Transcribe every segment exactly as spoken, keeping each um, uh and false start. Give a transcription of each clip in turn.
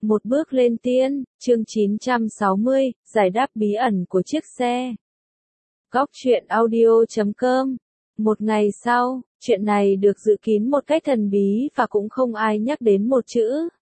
Một bước lên tiên, chương chín trăm sáu mươi, giải đáp bí ẩn của chiếc xe. Góc truyện audio chấm com. Một ngày sau, chuyện này được dự kín một cách thần bí và cũng không ai nhắc đến một chữ.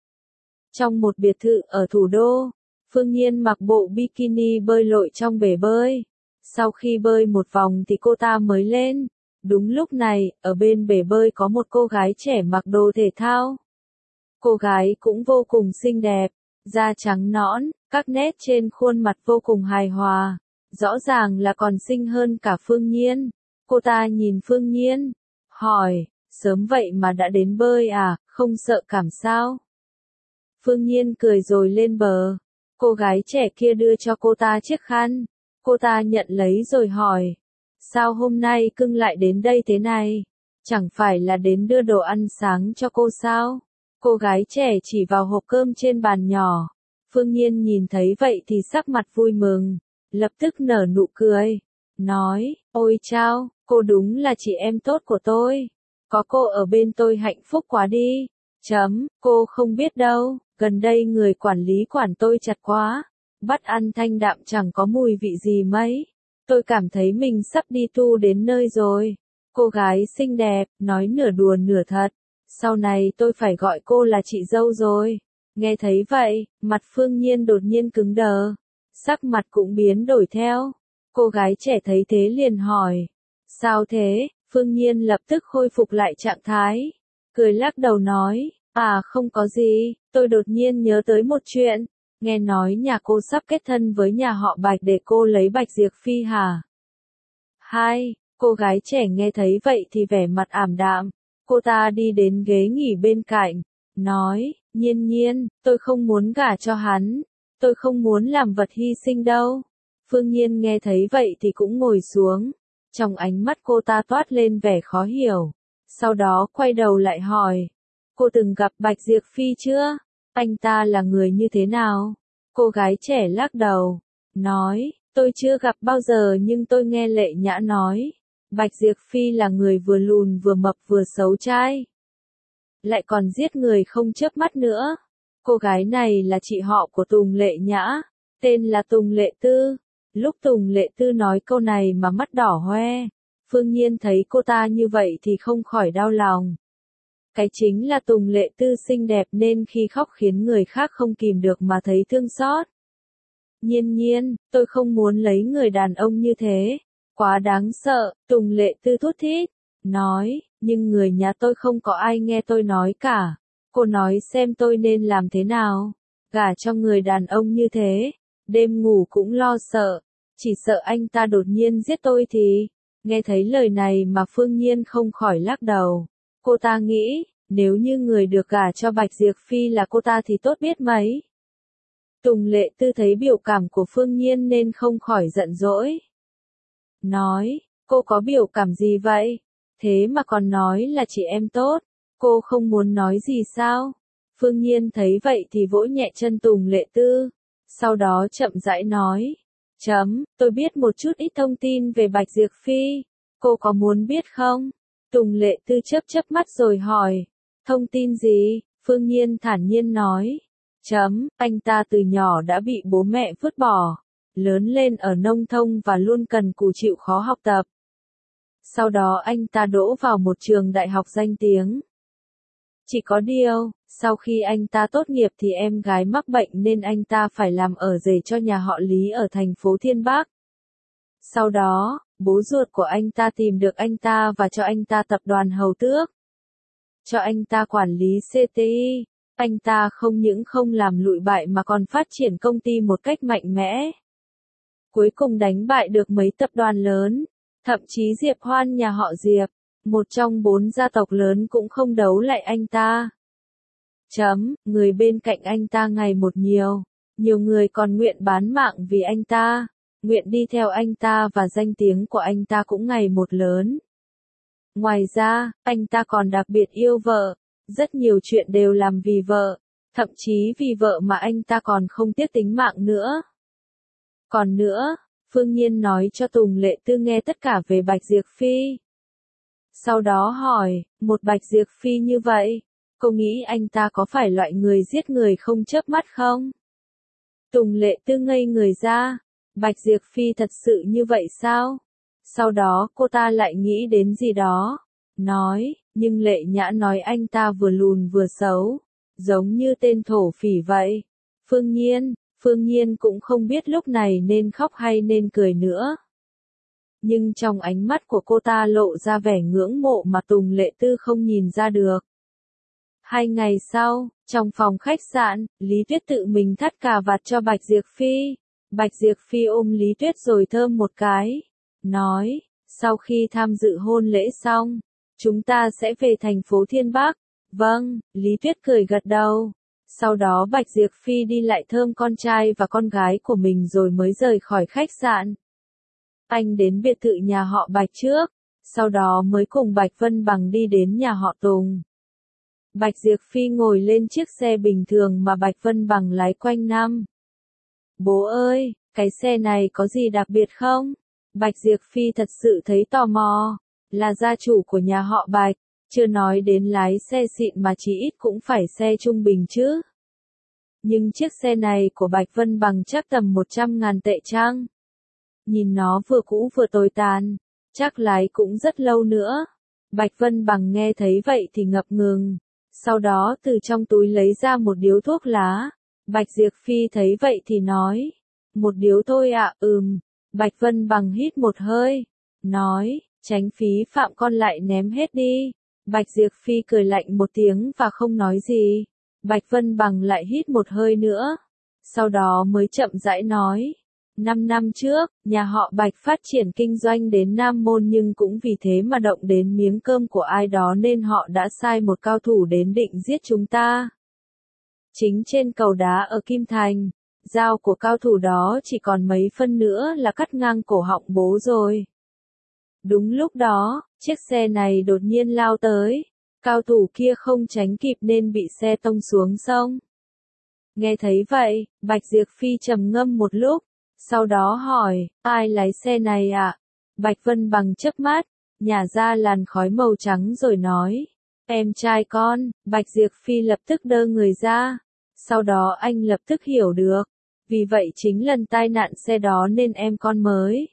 Trong một biệt thự ở thủ đô, Phương Nhiên mặc bộ bikini bơi lội trong bể bơi. Sau khi bơi một vòng thì cô ta mới lên. Đúng lúc này, ở bên bể bơi có một cô gái trẻ mặc đồ thể thao. Cô gái cũng vô cùng xinh đẹp, da trắng nõn, các nét trên khuôn mặt vô cùng hài hòa, rõ ràng là còn xinh hơn cả Phương Nhiên. Cô ta nhìn Phương Nhiên, hỏi, sớm vậy mà đã đến bơi à, không sợ cảm sao? Phương Nhiên cười rồi lên bờ, cô gái trẻ kia đưa cho cô ta chiếc khăn, cô ta nhận lấy rồi hỏi, sao hôm nay cưng lại đến đây thế này? Chẳng phải là đến đưa đồ ăn sáng cho cô sao? Cô gái trẻ chỉ vào hộp cơm trên bàn nhỏ. Phương Nhiên nhìn thấy vậy thì sắc mặt vui mừng, lập tức nở nụ cười, nói, ôi chao, cô đúng là chị em tốt của tôi. Có cô ở bên tôi hạnh phúc quá đi. Chấm, cô không biết đâu, gần đây người quản lý quản tôi chặt quá. Bắt ăn thanh đạm chẳng có mùi vị gì mấy. Tôi cảm thấy mình sắp đi tu đến nơi rồi. Cô gái xinh đẹp, nói nửa đùa nửa thật. Sau này tôi phải gọi cô là chị dâu rồi. Nghe thấy vậy, mặt Phương Nhiên đột nhiên cứng đờ. Sắc mặt cũng biến đổi theo. Cô gái trẻ thấy thế liền hỏi. Sao thế? Phương Nhiên lập tức khôi phục lại trạng thái. Cười lắc đầu nói. À không có gì, tôi đột nhiên nhớ tới một chuyện. Nghe nói nhà cô sắp kết thân với nhà họ Bạch để cô lấy Bạch Diệp Phi hả? Hai, cô gái trẻ nghe thấy vậy thì vẻ mặt ảm đạm. Cô ta đi đến ghế nghỉ bên cạnh, nói, Nhiên Nhiên, tôi không muốn gả cho hắn, tôi không muốn làm vật hy sinh đâu. Phương Nhiên nghe thấy vậy thì cũng ngồi xuống, trong ánh mắt cô ta toát lên vẻ khó hiểu, sau đó quay đầu lại hỏi, cô từng gặp Bạch Diệp Phi chưa? Anh ta là người như thế nào? Cô gái trẻ lắc đầu, nói, tôi chưa gặp bao giờ nhưng tôi nghe Lệ Nhã nói. Bạch Diệp Phi là người vừa lùn vừa mập vừa xấu trai. Lại còn giết người không chớp mắt nữa. Cô gái này là chị họ của Tùng Lệ Nhã, tên là Tùng Lệ Tư. Lúc Tùng Lệ Tư nói câu này mà mắt đỏ hoe. Phương Nhiên thấy cô ta như vậy thì không khỏi đau lòng. Cái chính là Tùng Lệ Tư xinh đẹp nên khi khóc khiến người khác không kìm được mà thấy thương xót. Nhiên Nhiên, tôi không muốn lấy người đàn ông như thế. Quá đáng sợ, Tùng Lệ Tư thút thít, nói, nhưng người nhà tôi không có ai nghe tôi nói cả. Cô nói xem tôi nên làm thế nào? Gả cho người đàn ông như thế, đêm ngủ cũng lo sợ, chỉ sợ anh ta đột nhiên giết tôi thì. Nghe thấy lời này mà Phương Nhiên không khỏi lắc đầu. Cô ta nghĩ, nếu như người được gả cho Bạch Diệp Phi là cô ta thì tốt biết mấy. Tùng Lệ Tư thấy biểu cảm của Phương Nhiên nên không khỏi giận dỗi. Nói, cô có biểu cảm gì vậy? Thế mà còn nói là chị em tốt, cô không muốn nói gì sao? Phương Nhiên thấy vậy thì vỗ nhẹ chân Tùng Lệ Tư, sau đó chậm rãi nói, chấm, tôi biết một chút ít thông tin về Bạch Diệp Phi, cô có muốn biết không? Tùng Lệ Tư chớp chớp mắt rồi hỏi, thông tin gì? Phương Nhiên thản nhiên nói, chấm, anh ta từ nhỏ đã bị bố mẹ vứt bỏ. Lớn lên ở nông thôn và luôn cần cù chịu khó học tập. Sau đó anh ta đỗ vào một trường đại học danh tiếng. Chỉ có điều, sau khi anh ta tốt nghiệp thì em gái mắc bệnh nên anh ta phải làm ở rể cho nhà họ Lý ở thành phố Thiên Bắc. Sau đó, bố ruột của anh ta tìm được anh ta và cho anh ta tập đoàn Hầu Tước. Cho anh ta quản lý xê tê i, anh ta không những không làm lụi bại mà còn phát triển công ty một cách mạnh mẽ. Cuối cùng đánh bại được mấy tập đoàn lớn, thậm chí Diệp Hoan nhà họ Diệp, một trong bốn gia tộc lớn cũng không đấu lại anh ta. Chấm, người bên cạnh anh ta ngày một nhiều, nhiều người còn nguyện bán mạng vì anh ta, nguyện đi theo anh ta và danh tiếng của anh ta cũng ngày một lớn. Ngoài ra, anh ta còn đặc biệt yêu vợ, rất nhiều chuyện đều làm vì vợ, thậm chí vì vợ mà anh ta còn không tiếc tính mạng nữa. Còn nữa, Phương Nhiên nói cho Tùng Lệ Tư nghe tất cả về Bạch Diệp Phi. Sau đó hỏi, một Bạch Diệp Phi như vậy, Cô nghĩ anh ta có phải loại người giết người không chớp mắt không? Tùng Lệ Tư ngây người ra. Bạch Diệp Phi thật sự như vậy sao? Sau đó cô ta lại nghĩ đến gì đó. Nói, nhưng Lệ Nhã nói anh ta vừa lùn vừa xấu. Giống như tên thổ phỉ vậy. Phương Nhiên, Phương Nhiên cũng không biết lúc này nên khóc hay nên cười nữa. Nhưng trong ánh mắt của cô ta lộ ra vẻ ngưỡng mộ mà Tùng Lệ Tư không nhìn ra được. Hai ngày sau, trong phòng khách sạn, Lý Tuyết tự mình thắt cà vạt cho Bạch Diệp Phi. Bạch Diệp Phi ôm Lý Tuyết rồi thơm một cái. Nói, sau khi tham dự hôn lễ xong, chúng ta sẽ về thành phố Thiên Bắc. Vâng, Lý Tuyết cười gật đầu. Sau đó Bạch Diệp Phi đi lại thơm con trai và con gái của mình rồi mới rời khỏi khách sạn. Anh đến biệt thự nhà họ Bạch trước, sau đó mới cùng Bạch Vân Bằng đi đến nhà họ Tùng. Bạch Diệp Phi ngồi lên chiếc xe bình thường mà Bạch Vân Bằng lái quanh năm. Bố ơi, cái xe này có gì đặc biệt không? Bạch Diệp Phi thật sự thấy tò mò. Là gia chủ của nhà họ Bạch, chưa nói đến lái xe xịn mà chỉ ít cũng phải xe trung bình chứ. Nhưng chiếc xe này của Bạch Vân Bằng chắc tầm một trăm ngàn tệ chăng? Nhìn nó vừa cũ vừa tồi tàn, chắc lái cũng rất lâu nữa. Bạch Vân Bằng nghe thấy vậy thì ngập ngừng. Sau đó từ trong túi lấy ra một điếu thuốc lá. Bạch Diệp Phi thấy vậy thì nói. Một điếu thôi ạ, à, ừm. Bạch Vân Bằng hít một hơi. Nói, tránh phí phạm con lại ném hết đi. Bạch Diệp Phi cười lạnh một tiếng và không nói gì. Bạch Vân Bằng lại hít một hơi nữa. Sau đó mới chậm rãi nói. Năm năm trước, nhà họ Bạch phát triển kinh doanh đến Nam Môn nhưng cũng vì thế mà động đến miếng cơm của ai đó nên họ đã sai một cao thủ đến định giết chúng ta. Chính trên cầu đá ở Kim Thành, dao của cao thủ đó chỉ còn mấy phân nữa là cắt ngang cổ họng bố rồi. Đúng lúc đó, chiếc xe này đột nhiên lao tới. Cao thủ kia không tránh kịp nên bị xe tông xuống sông. Nghe thấy vậy, Bạch Diệp Phi trầm ngâm một lúc. Sau đó hỏi, ai lái xe này ạ? À? Bạch Vân Bằng chớp mắt, nhả ra làn khói màu trắng rồi nói, em trai con. Bạch Diệp Phi lập tức đơ người ra. Sau đó anh lập tức hiểu được. Vì vậy chính lần tai nạn xe đó nên em con mới.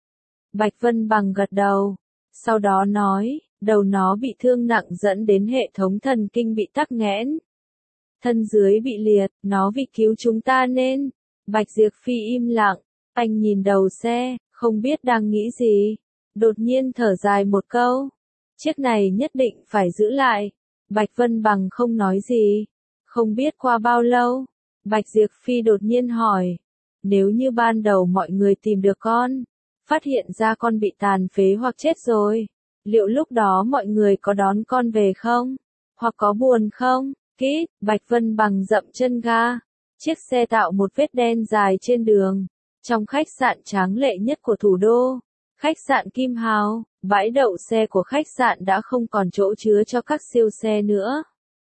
Bạch Vân Bằng gật đầu. Sau đó nói, đầu nó bị thương nặng dẫn đến hệ thống thần kinh bị tắc nghẽn. Thân dưới bị liệt, nó vì cứu chúng ta nên. Bạch Diệp Phi im lặng, anh nhìn đầu xe, không biết đang nghĩ gì. Đột nhiên thở dài một câu. Chiếc này nhất định phải giữ lại. Bạch Vân Bằng không nói gì. Không biết qua bao lâu, Bạch Diệp Phi đột nhiên hỏi. Nếu như ban đầu mọi người tìm được con, phát hiện ra con bị tàn phế hoặc chết rồi, liệu lúc đó mọi người có đón con về không? Hoặc có buồn không? Kít, Bạch Vân Bằng dậm chân ga. Chiếc xe tạo một vết đen dài trên đường. Trong khách sạn tráng lệ nhất của thủ đô, khách sạn Kim Hào, bãi đậu xe của khách sạn đã không còn chỗ chứa cho các siêu xe nữa.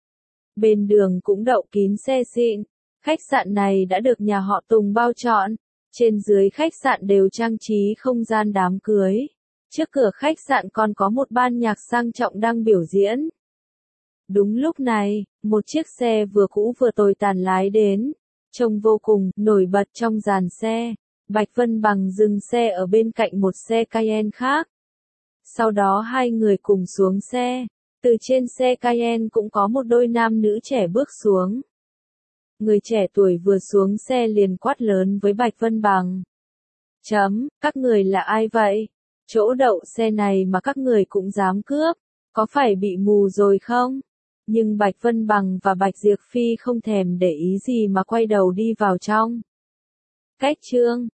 Bên đường cũng đậu kín xe xịn. Khách sạn này đã được nhà họ Tùng bao trọn. Trên dưới khách sạn đều trang trí không gian đám cưới. Trước cửa khách sạn còn có một ban nhạc sang trọng đang biểu diễn. Đúng lúc này, một chiếc xe vừa cũ vừa tồi tàn lái đến. Trông vô cùng nổi bật trong dàn xe. Bạch Vân Bằng dừng xe ở bên cạnh một xe Cayenne khác. Sau đó hai người cùng xuống xe. Từ trên xe Cayenne cũng có một đôi nam nữ trẻ bước xuống. Người trẻ tuổi vừa xuống xe liền quát lớn với Bạch Vân Bằng. Chấm, các người là ai vậy? Chỗ đậu xe này mà các người cũng dám cướp, có phải bị mù rồi không? Nhưng Bạch Vân Bằng và Bạch Diệp Phi không thèm để ý gì mà quay đầu đi vào trong. Cách chương